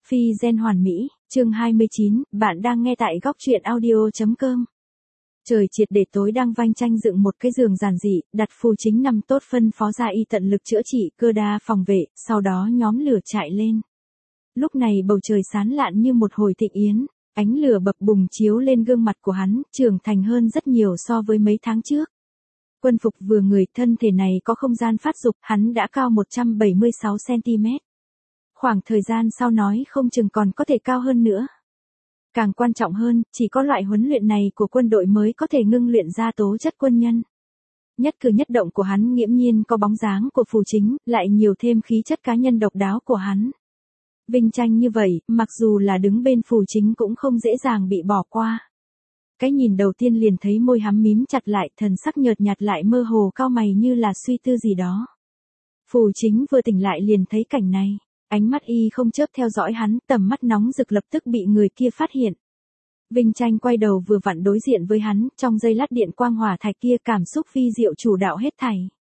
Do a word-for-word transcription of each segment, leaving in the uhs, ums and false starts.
Phi gen hoàn mỹ, chương hai mươi chín, bạn đang nghe tại góc truyện audio chấm com. Trời triệt để tối đang Vinh Tranh dựng một cái giường giản dị, đặt Phù Chính nằm tốt phân phó gia y tận lực chữa trị, Cơ Đa phòng vệ, sau đó nhóm lửa chạy lên. Lúc này bầu trời sáng lạn như một hồi thịnh yến, ánh lửa bập bùng chiếu lên gương mặt của hắn, trưởng thành hơn rất nhiều so với mấy tháng trước. Quân phục vừa người, thân thể này có không gian phát dục, hắn đã cao một trăm bảy mươi sáu xăng ti mét. Khoảng thời gian sau nói không chừng còn có thể cao hơn nữa. Càng quan trọng hơn, chỉ có loại huấn luyện này của quân đội mới có thể ngưng luyện ra tố chất quân nhân. Nhất cử nhất động của hắn nghiễm nhiên có bóng dáng của Phù Chính, lại nhiều thêm khí chất cá nhân độc đáo của hắn. Vinh Tranh như vậy, mặc dù là đứng bên Phù Chính cũng không dễ dàng bị bỏ qua. Cái nhìn đầu tiên liền thấy môi hắn mím chặt lại, thần sắc nhợt nhạt lại mơ hồ cau mày như là suy tư gì đó. Phù Chính vừa tỉnh lại liền thấy cảnh này. Ánh mắt y không chớp theo dõi hắn, tầm mắt nóng rực lập tức bị người kia phát hiện. Vinh Tranh quay đầu vừa vặn đối diện với hắn, trong giây lát điện quang hỏa thạch kia cảm xúc vi diệu chủ đạo hết thảy.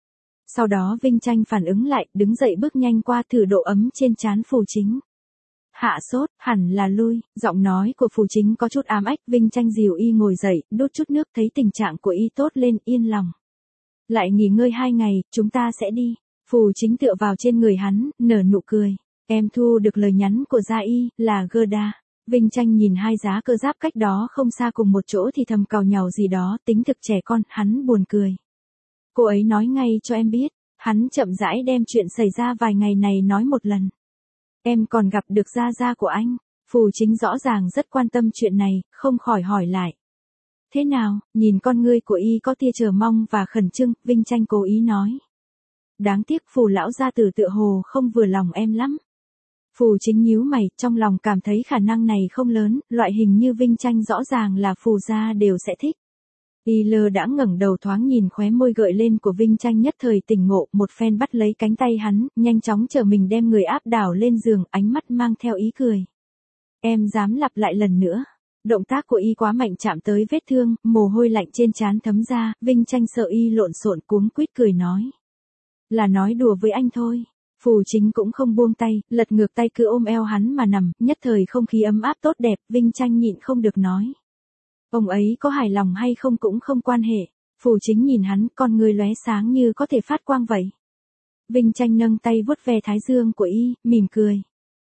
Sau đó Vinh Tranh phản ứng lại, đứng dậy bước nhanh qua thử độ ấm trên trán Phù Chính. Hạ sốt, hẳn là lui, giọng nói của Phù Chính có chút ám ách, Vinh Tranh dìu y ngồi dậy, đút chút nước, thấy tình trạng của y tốt lên, yên lòng. Lại nghỉ ngơi hai ngày, chúng ta sẽ đi. Phù Chính tựa vào trên người hắn, nở nụ cười. Em thu được lời nhắn của gia y, là Cơ Đa. Vinh Tranh nhìn hai giá cơ giáp cách đó không xa cùng một chỗ thì thầm càu nhàu gì đó, tính thực trẻ con, hắn buồn cười. Cô ấy nói ngay cho em biết, hắn chậm rãi đem chuyện xảy ra vài ngày này nói một lần. Em còn gặp được gia gia của anh. Phù Chính rõ ràng rất quan tâm chuyện này, không khỏi hỏi lại. Thế nào, nhìn con ngươi của y có tia chờ mong và khẩn trương, Vinh Tranh cố ý nói. Đáng tiếc Phù lão gia tử tựa hồ không vừa lòng em lắm. Phù Chính nhíu mày, trong lòng cảm thấy khả năng này không lớn, loại hình như Vinh Tranh rõ ràng là Phù gia đều sẽ thích. Y lơ đã ngẩng đầu thoáng nhìn khóe môi gợi lên của Vinh Tranh, nhất thời tỉnh ngộ, một phen bắt lấy cánh tay hắn, nhanh chóng chờ mình đem người áp đảo lên giường, ánh mắt mang theo ý cười. Em dám lặp lại lần nữa. Động tác của y quá mạnh chạm tới vết thương, mồ hôi lạnh trên trán thấm ra, Vinh Tranh sợ y lộn xộn cuống quýt cười nói. Là nói đùa với anh thôi. Phù Chính cũng không buông tay, lật ngược tay cứ ôm eo hắn mà nằm, nhất thời không khí ấm áp tốt đẹp, Vinh Tranh nhịn không được nói. Ông ấy có hài lòng hay không cũng không quan hệ. Phù Chính nhìn hắn, con người lóe sáng như có thể phát quang vậy. Vinh Tranh nâng tay vuốt ve thái dương của y, mỉm cười.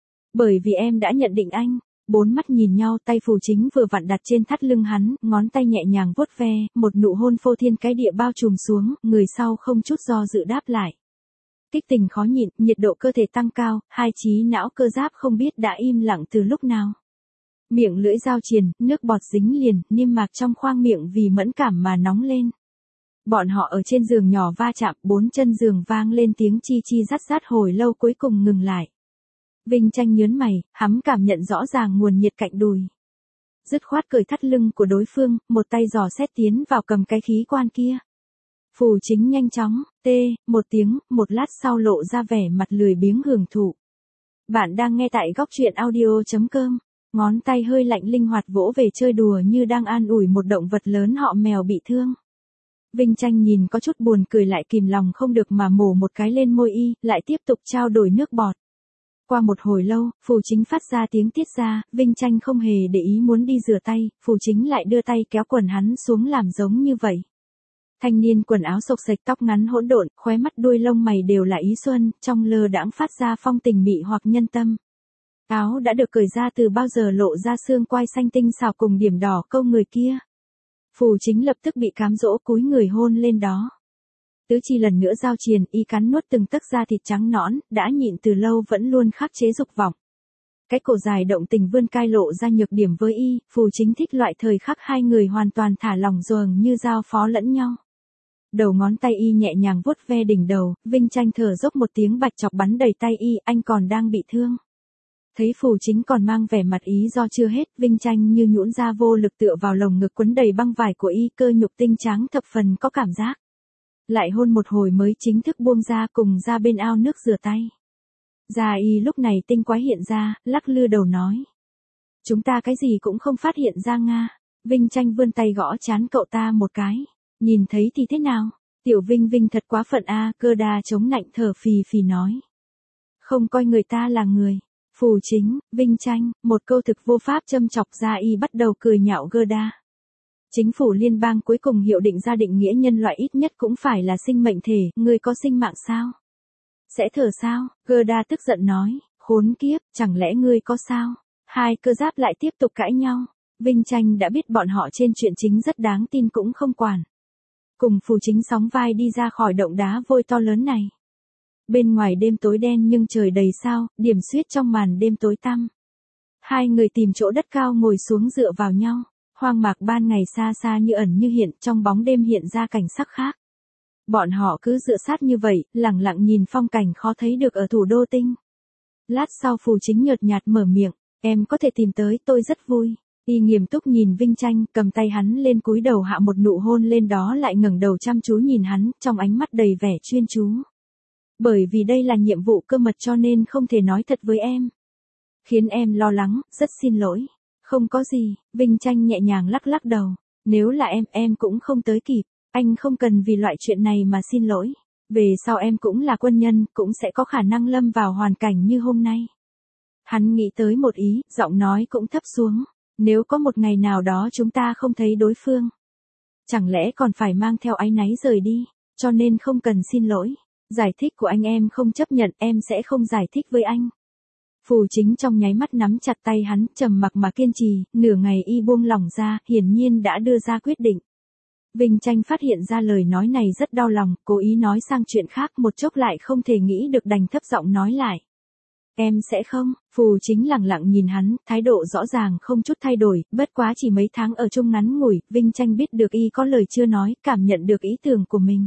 Bởi vì em đã nhận định anh. Bốn mắt nhìn nhau, tay Phù Chính vừa vặn đặt trên thắt lưng hắn, ngón tay nhẹ nhàng vuốt ve, một nụ hôn phô thiên cái địa bao trùm xuống, người sau không chút do dự đáp lại. Kích tình khó nhịn, nhiệt độ cơ thể tăng cao, hai trí não cơ giáp không biết đã im lặng từ lúc nào. Miệng lưỡi giao triền, nước bọt dính liền, niêm mạc trong khoang miệng vì mẫn cảm mà nóng lên. Bọn họ ở trên giường nhỏ va chạm, bốn chân giường vang lên tiếng chi chi rát rát hồi lâu cuối cùng ngừng lại. Vinh Tranh nhớn mày, hắn cảm nhận rõ ràng nguồn nhiệt cạnh đùi. Dứt khoát cởi thắt lưng của đối phương, một tay giò xét tiến vào cầm cái khí quan kia. Phù Chính nhanh chóng, tê, một tiếng, một lát sau lộ ra vẻ mặt lười biếng hưởng thụ. Bạn đang nghe tại góc truyện audio chấm com. Ngón tay hơi lạnh linh hoạt vỗ về chơi đùa như đang an ủi một động vật lớn họ mèo bị thương. Vinh Tranh nhìn có chút buồn cười lại kìm lòng không được mà mổ một cái lên môi y, lại tiếp tục trao đổi nước bọt. Qua một hồi lâu, Phù Chính phát ra tiếng tiết ra, Vinh Tranh không hề để ý muốn đi rửa tay, Phù Chính lại đưa tay kéo quần hắn xuống làm giống như vậy. Thanh niên quần áo xộc xệch, tóc ngắn hỗn độn, khóe mắt đuôi lông mày đều là ý xuân, trong lơ đãng phát ra phong tình mị hoặc nhân tâm. Áo đã được cởi ra từ bao giờ lộ ra xương quai xanh tinh xảo cùng điểm đỏ câu người kia. Phù Chính lập tức bị cám dỗ cúi người hôn lên đó. Tứ chi lần nữa giao triền, y cắn nuốt từng tấc da thịt trắng nõn, đã nhịn từ lâu vẫn luôn khắc chế dục vọng. Cái cổ dài động tình vươn cai lộ ra nhược điểm với y, Phù Chính thích loại thời khắc hai người hoàn toàn thả lỏng dường như giao phó lẫn nhau. Đầu ngón tay y nhẹ nhàng vuốt ve đỉnh đầu, Vinh Tranh thở dốc một tiếng bạch chọc bắn đầy tay y, anh còn đang bị thương. Thấy Phù Chính còn mang vẻ mặt ý do chưa hết, Vinh Tranh như nhũn ra vô lực tựa vào lồng ngực quấn đầy băng vải của y, cơ nhục tinh trắng thập phần có cảm giác. Lại hôn một hồi mới chính thức buông ra cùng ra bên ao nước rửa tay. Gia y lúc này tinh quái hiện ra, lắc lư đầu nói. Chúng ta cái gì cũng không phát hiện ra nga. Vinh Tranh vươn tay gõ trán cậu ta một cái. Nhìn thấy thì thế nào? Tiểu Vinh Vinh thật quá phận a, Cơ Đa chống nạnh thở phì phì nói. Không coi người ta là người. Phù Chính, Vinh Tranh, một câu thực vô pháp châm chọc Gia Y bắt đầu cười nhạo Gerda. Chính phủ liên bang cuối cùng hiệu định ra định nghĩa nhân loại ít nhất cũng phải là sinh mệnh thể, người có sinh mạng sao? Sẽ thở sao? Gerda tức giận nói, khốn kiếp, chẳng lẽ ngươi có sao? Hai cơ giáp lại tiếp tục cãi nhau. Vinh Tranh đã biết bọn họ trên chuyện chính rất đáng tin cũng không quản. Cùng Phù Chính sóng vai đi ra khỏi động đá vôi to lớn này. Bên ngoài đêm tối đen nhưng trời đầy sao, điểm xuyết trong màn đêm tối tăm. Hai người tìm chỗ đất cao ngồi xuống dựa vào nhau. Hoang mạc ban ngày xa xa như ẩn như hiện, trong bóng đêm hiện ra cảnh sắc khác. Bọn họ cứ dựa sát như vậy, lặng lặng nhìn phong cảnh khó thấy được ở thủ đô tinh. Lát sau Phù Chính nhợt nhạt mở miệng, em có thể tìm tới tôi rất vui. Y nghiêm túc nhìn Vinh Tranh, cầm tay hắn lên cúi đầu hạ một nụ hôn lên đó lại ngẩng đầu chăm chú nhìn hắn, trong ánh mắt đầy vẻ chuyên chú. Bởi vì đây là nhiệm vụ cơ mật cho nên không thể nói thật với em. Khiến em lo lắng, rất xin lỗi. Không có gì, Vinh Tranh nhẹ nhàng lắc lắc đầu. Nếu là em, em cũng không tới kịp. Anh không cần vì loại chuyện này mà xin lỗi. Về sau em cũng là quân nhân, cũng sẽ có khả năng lâm vào hoàn cảnh như hôm nay. Hắn nghĩ tới một ý, giọng nói cũng thấp xuống. Nếu có một ngày nào đó chúng ta không thấy đối phương. Chẳng lẽ còn phải mang theo áy náy rời đi, cho nên không cần xin lỗi. Giải thích của anh em không chấp nhận, em sẽ không giải thích với anh. Phù Chính trong nháy mắt nắm chặt tay hắn, trầm mặc mà kiên trì, nửa ngày y buông lỏng ra, hiển nhiên đã đưa ra quyết định. Vinh Tranh phát hiện ra lời nói này rất đau lòng, cố ý nói sang chuyện khác, một chốc lại không thể nghĩ được đành thấp giọng nói lại. Em sẽ không, Phù Chính lặng lặng nhìn hắn, thái độ rõ ràng không chút thay đổi, bất quá chỉ mấy tháng ở chung ngắn ngủi, Vinh Tranh biết được y có lời chưa nói, cảm nhận được ý tưởng của mình.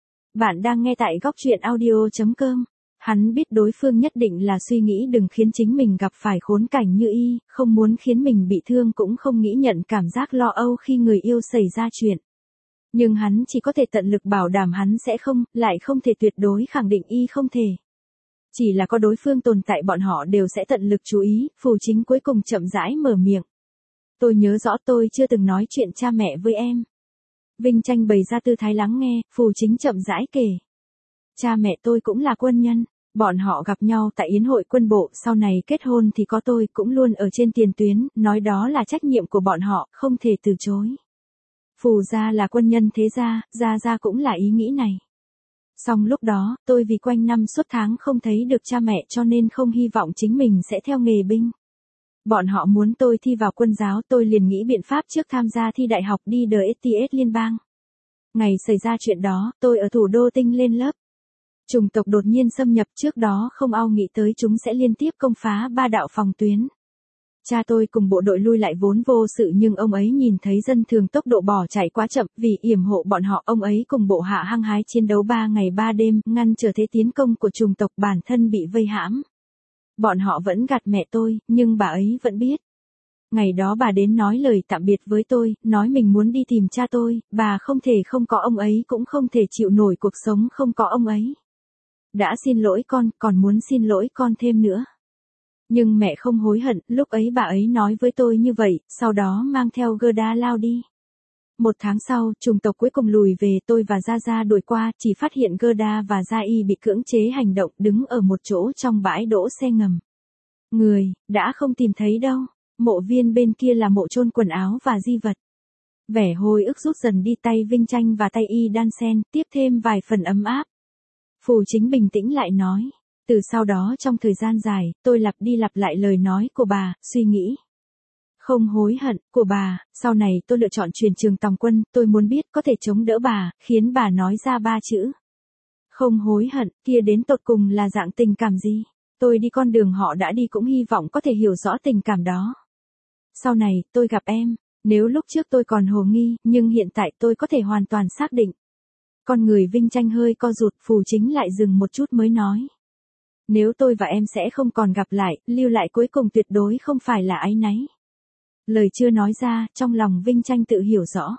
Bạn đang nghe tại góc truyện audio chấm com. Hắn biết đối phương nhất định là suy nghĩ đừng khiến chính mình gặp phải khốn cảnh như y, không muốn khiến mình bị thương cũng không nghĩ nhận cảm giác lo âu khi người yêu xảy ra chuyện. Nhưng hắn chỉ có thể tận lực bảo đảm hắn sẽ không, lại không thể tuyệt đối khẳng định y không thể. Chỉ là có đối phương tồn tại bọn họ đều sẽ tận lực chú ý, Phù Chính cuối cùng chậm rãi mở miệng. Tôi nhớ rõ tôi chưa từng nói chuyện cha mẹ với em. Vinh Tranh bày ra tư thái lắng nghe, Phù Chính chậm rãi kể. Cha mẹ tôi cũng là quân nhân, bọn họ gặp nhau tại yến hội quân bộ, sau này kết hôn thì có tôi cũng luôn ở trên tiền tuyến, nói đó là trách nhiệm của bọn họ, không thể từ chối. Phù gia là quân nhân thế gia, gia gia cũng là ý nghĩ này. Song lúc đó, tôi vì quanh năm suốt tháng không thấy được cha mẹ cho nên không hy vọng chính mình sẽ theo nghề binh. Bọn họ muốn tôi thi vào quân giáo, tôi liền nghĩ biện pháp trước tham gia thi đại học đi đờ ét tê ét liên bang. Ngày xảy ra chuyện đó, tôi ở thủ đô tinh lên lớp. Chủng tộc đột nhiên xâm nhập, trước đó không ai nghĩ tới chúng sẽ liên tiếp công phá ba đạo phòng tuyến. Cha tôi cùng bộ đội lui lại vốn vô sự nhưng ông ấy nhìn thấy dân thường tốc độ bỏ chạy quá chậm, vì yểm hộ bọn họ ông ấy cùng bộ hạ hăng hái chiến đấu ba ngày ba đêm, ngăn trở thế tiến công của chủng tộc, bản thân bị vây hãm. Bọn họ vẫn gạt mẹ tôi, nhưng bà ấy vẫn biết. Ngày đó bà đến nói lời tạm biệt với tôi, nói mình muốn đi tìm cha tôi, bà không thể không có ông ấy cũng không thể chịu nổi cuộc sống không có ông ấy. Đã xin lỗi con, còn muốn xin lỗi con thêm nữa. Nhưng mẹ không hối hận, lúc ấy bà ấy nói với tôi như vậy, sau đó mang theo Gerda lao đi. Một tháng sau, chủng tộc cuối cùng lùi về, tôi và Gia Gia đuổi qua, chỉ phát hiện Gerda và Gia Y bị cưỡng chế hành động, đứng ở một chỗ trong bãi đỗ xe ngầm. Người, đã không tìm thấy đâu, mộ viên bên kia là mộ chôn quần áo và di vật. Vẻ hồi ức rút dần đi, tay Vinh Tranh và tay y đan sen, tiếp thêm vài phần ấm áp. Phù Chính bình tĩnh lại nói. Từ sau đó trong thời gian dài, tôi lặp đi lặp lại lời nói của bà, suy nghĩ. Không hối hận, của bà, sau này tôi lựa chọn truyền trường tòng quân, tôi muốn biết có thể chống đỡ bà, khiến bà nói ra ba chữ. Không hối hận, kia đến tột cùng là dạng tình cảm gì? Tôi đi con đường họ đã đi cũng hy vọng có thể hiểu rõ tình cảm đó. Sau này, tôi gặp em, nếu lúc trước tôi còn hồ nghi, nhưng hiện tại tôi có thể hoàn toàn xác định. Con người Vinh Tranh hơi co rụt, Phù Chính lại dừng một chút mới nói. Nếu tôi và em sẽ không còn gặp lại, lưu lại cuối cùng tuyệt đối không phải là áy náy. Lời chưa nói ra, trong lòng Vinh Tranh tự hiểu rõ.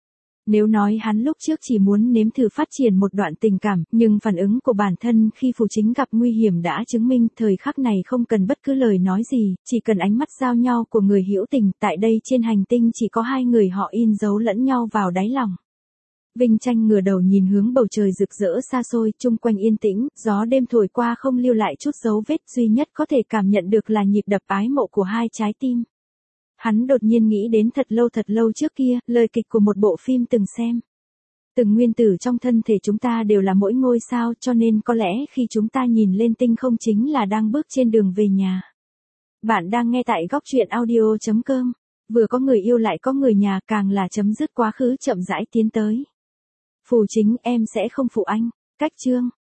Nếu nói hắn lúc trước chỉ muốn nếm thử phát triển một đoạn tình cảm, nhưng phản ứng của bản thân khi Phù Chính gặp nguy hiểm đã chứng minh thời khắc này không cần bất cứ lời nói gì, chỉ cần ánh mắt giao nhau của người hữu tình, tại đây trên hành tinh chỉ có hai người họ in dấu lẫn nhau vào đáy lòng. Vinh Tranh ngửa đầu nhìn hướng bầu trời rực rỡ xa xôi, chung quanh yên tĩnh, gió đêm thổi qua không lưu lại chút dấu vết, duy nhất có thể cảm nhận được là nhịp đập ái mộ của hai trái tim. Hắn đột nhiên nghĩ đến thật lâu thật lâu trước kia, lời kịch của một bộ phim từng xem. Từng nguyên tử trong thân thể chúng ta đều là mỗi ngôi sao, cho nên có lẽ khi chúng ta nhìn lên tinh không chính là đang bước trên đường về nhà. Bạn đang nghe tại góc truyện audio chấm com. Vừa có người yêu lại có người nhà, càng là chấm dứt quá khứ chậm rãi tiến tới. Phù Chính, em sẽ không phụ anh. Cách chương.